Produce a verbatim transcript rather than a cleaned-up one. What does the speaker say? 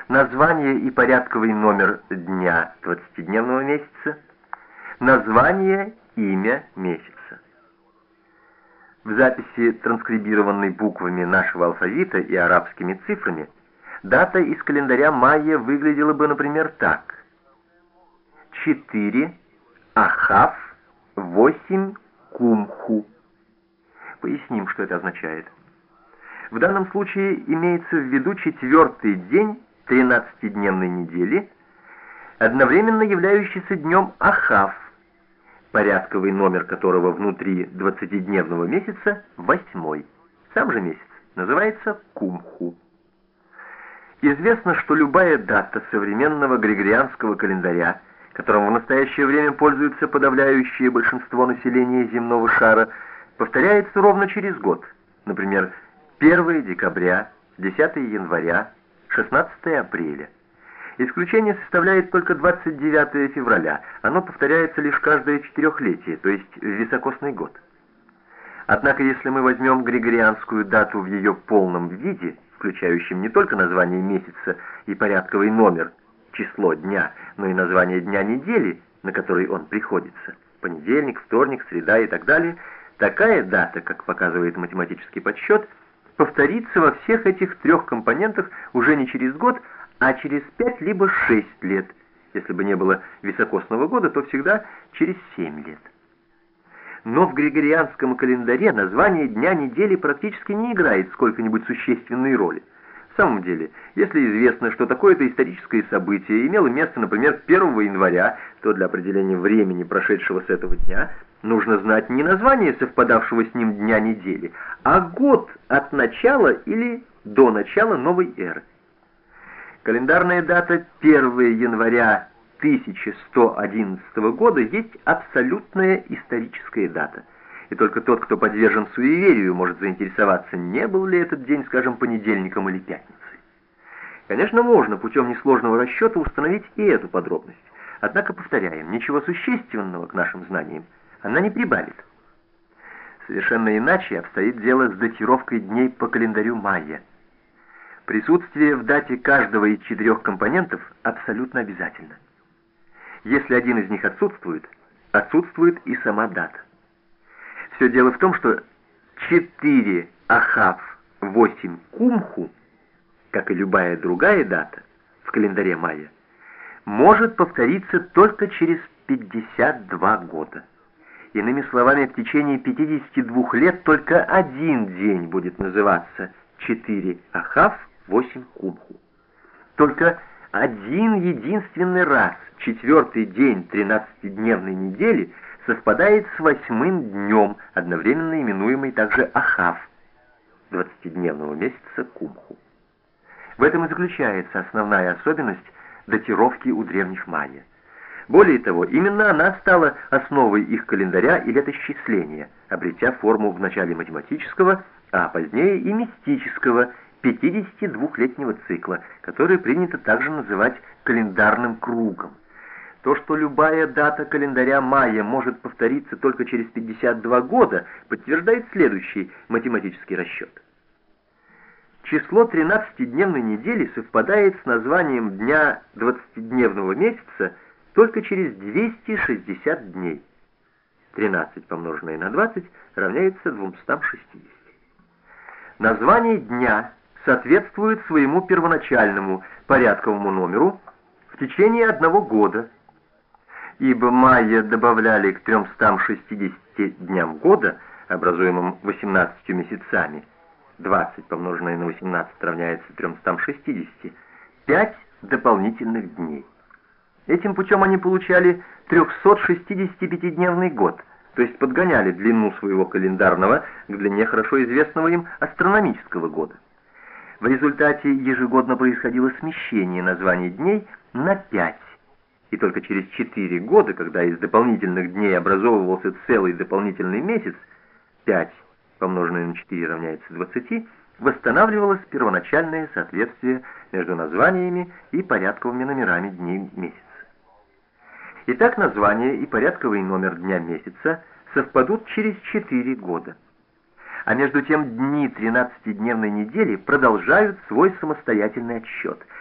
название и порядковый номер дня двадцатидневного месяца, название, имя месяца. В записи, транскрибированной буквами нашего алфавита и арабскими цифрами, дата из календаря майя выглядела бы, например, так: четыре Ахав, восемь Кумху. Поясним, что это означает. В данном случае имеется в виду четвертый день тринадцатидневной недели, одновременно являющийся днем Ахав, порядковый номер которого внутри двадцатидневного месяца восьмой. Сам же месяц называется Кумху. Известно, что любая дата современного григорианского календаря, которым в настоящее время пользуется подавляющее большинство населения земного шара, повторяется ровно через год. Например, первое декабря, десятое января, шестнадцатое апреля. Исключение составляет только двадцать девятое февраля. Оно повторяется лишь каждое четырехлетие, то есть в високосный год. Однако, если мы возьмем григорианскую дату в ее полном виде, включающем не только название месяца и порядковый номер, число дня, но и название дня недели, на который он приходится, понедельник, вторник, среда и так далее, такая дата, как показывает математический подсчет, повторится во всех этих трех компонентах уже не через год, а через пять либо шесть лет. Если бы не было високосного года, то всегда через семь лет. Но в григорианском календаре название дня недели практически не играет сколько-нибудь существенной роли. В самом деле, если известно, что такое-то историческое событие имело место, например, первого января, то для определения времени, прошедшего с этого дня, нужно знать не название совпадавшего с ним дня недели, а год от начала или до начала новой эры. Календарная дата первого января тысяча сто одиннадцатого года есть абсолютная историческая дата. И только тот, кто подвержен суеверию, может заинтересоваться, не был ли этот день, скажем, понедельником или пятницей. Конечно, можно путем несложного расчета установить и эту подробность. Однако, повторяем, ничего существенного к нашим знаниям она не прибавит. Совершенно иначе обстоит дело с датировкой дней по календарю майя. Присутствие в дате каждого из четырех компонентов абсолютно обязательно. Если один из них отсутствует, отсутствует и сама дата. Все дело в том, что четыре Ахав, восемь Кумху, как и любая другая дата в календаре майя, может повториться только через пятьдесят два года. Иными словами, в течение пятидесяти двух лет только один день будет называться четыре Ахав, восемь Кумху. Только один единственный раз четвертый день тринадцатидневной недели совпадает с восьмым днем, одновременно именуемый также Ахав, двадцатидневного месяца Кумху. В этом и заключается основная особенность датировки у древних майя. Более того, именно она стала основой их календаря и летосчисления, обретя форму вначале математического, а позднее и мистического пятидесятидвухлетнего цикла, который принято также называть календарным кругом. То, что любая дата календаря майя может повториться только через пятьдесят два года, подтверждает следующий математический расчет. Число тринадцатидневной недели совпадает с названием дня двадцатидневного месяца только через двести шестьдесят дней. тринадцать помноженное на двадцать равняется двумстам шестидесяти. Название дня соответствует своему первоначальному порядковому номеру в течение одного года, ибо майя добавляли к трёмстам шестидесяти дням года, образуемым восемнадцатью месяцами, двадцать помноженное на восемнадцать равняется трёмстам шестидесяти, пять дополнительных дней. Этим путем они получали трёхсотшестидесятипятидневный год, то есть подгоняли длину своего календарного к длине хорошо известного им астрономического года. В результате ежегодно происходило смещение названий дней на пять, и только через четыре года, когда из дополнительных дней образовывался целый дополнительный месяц, пять помноженное на четыре равняется двадцати, восстанавливалось первоначальное соответствие между названиями и порядковыми номерами дней месяца. Итак, название и порядковый номер дня месяца совпадут через четыре года. А между тем дни тринадцатидневной недели продолжают свой самостоятельный отсчет.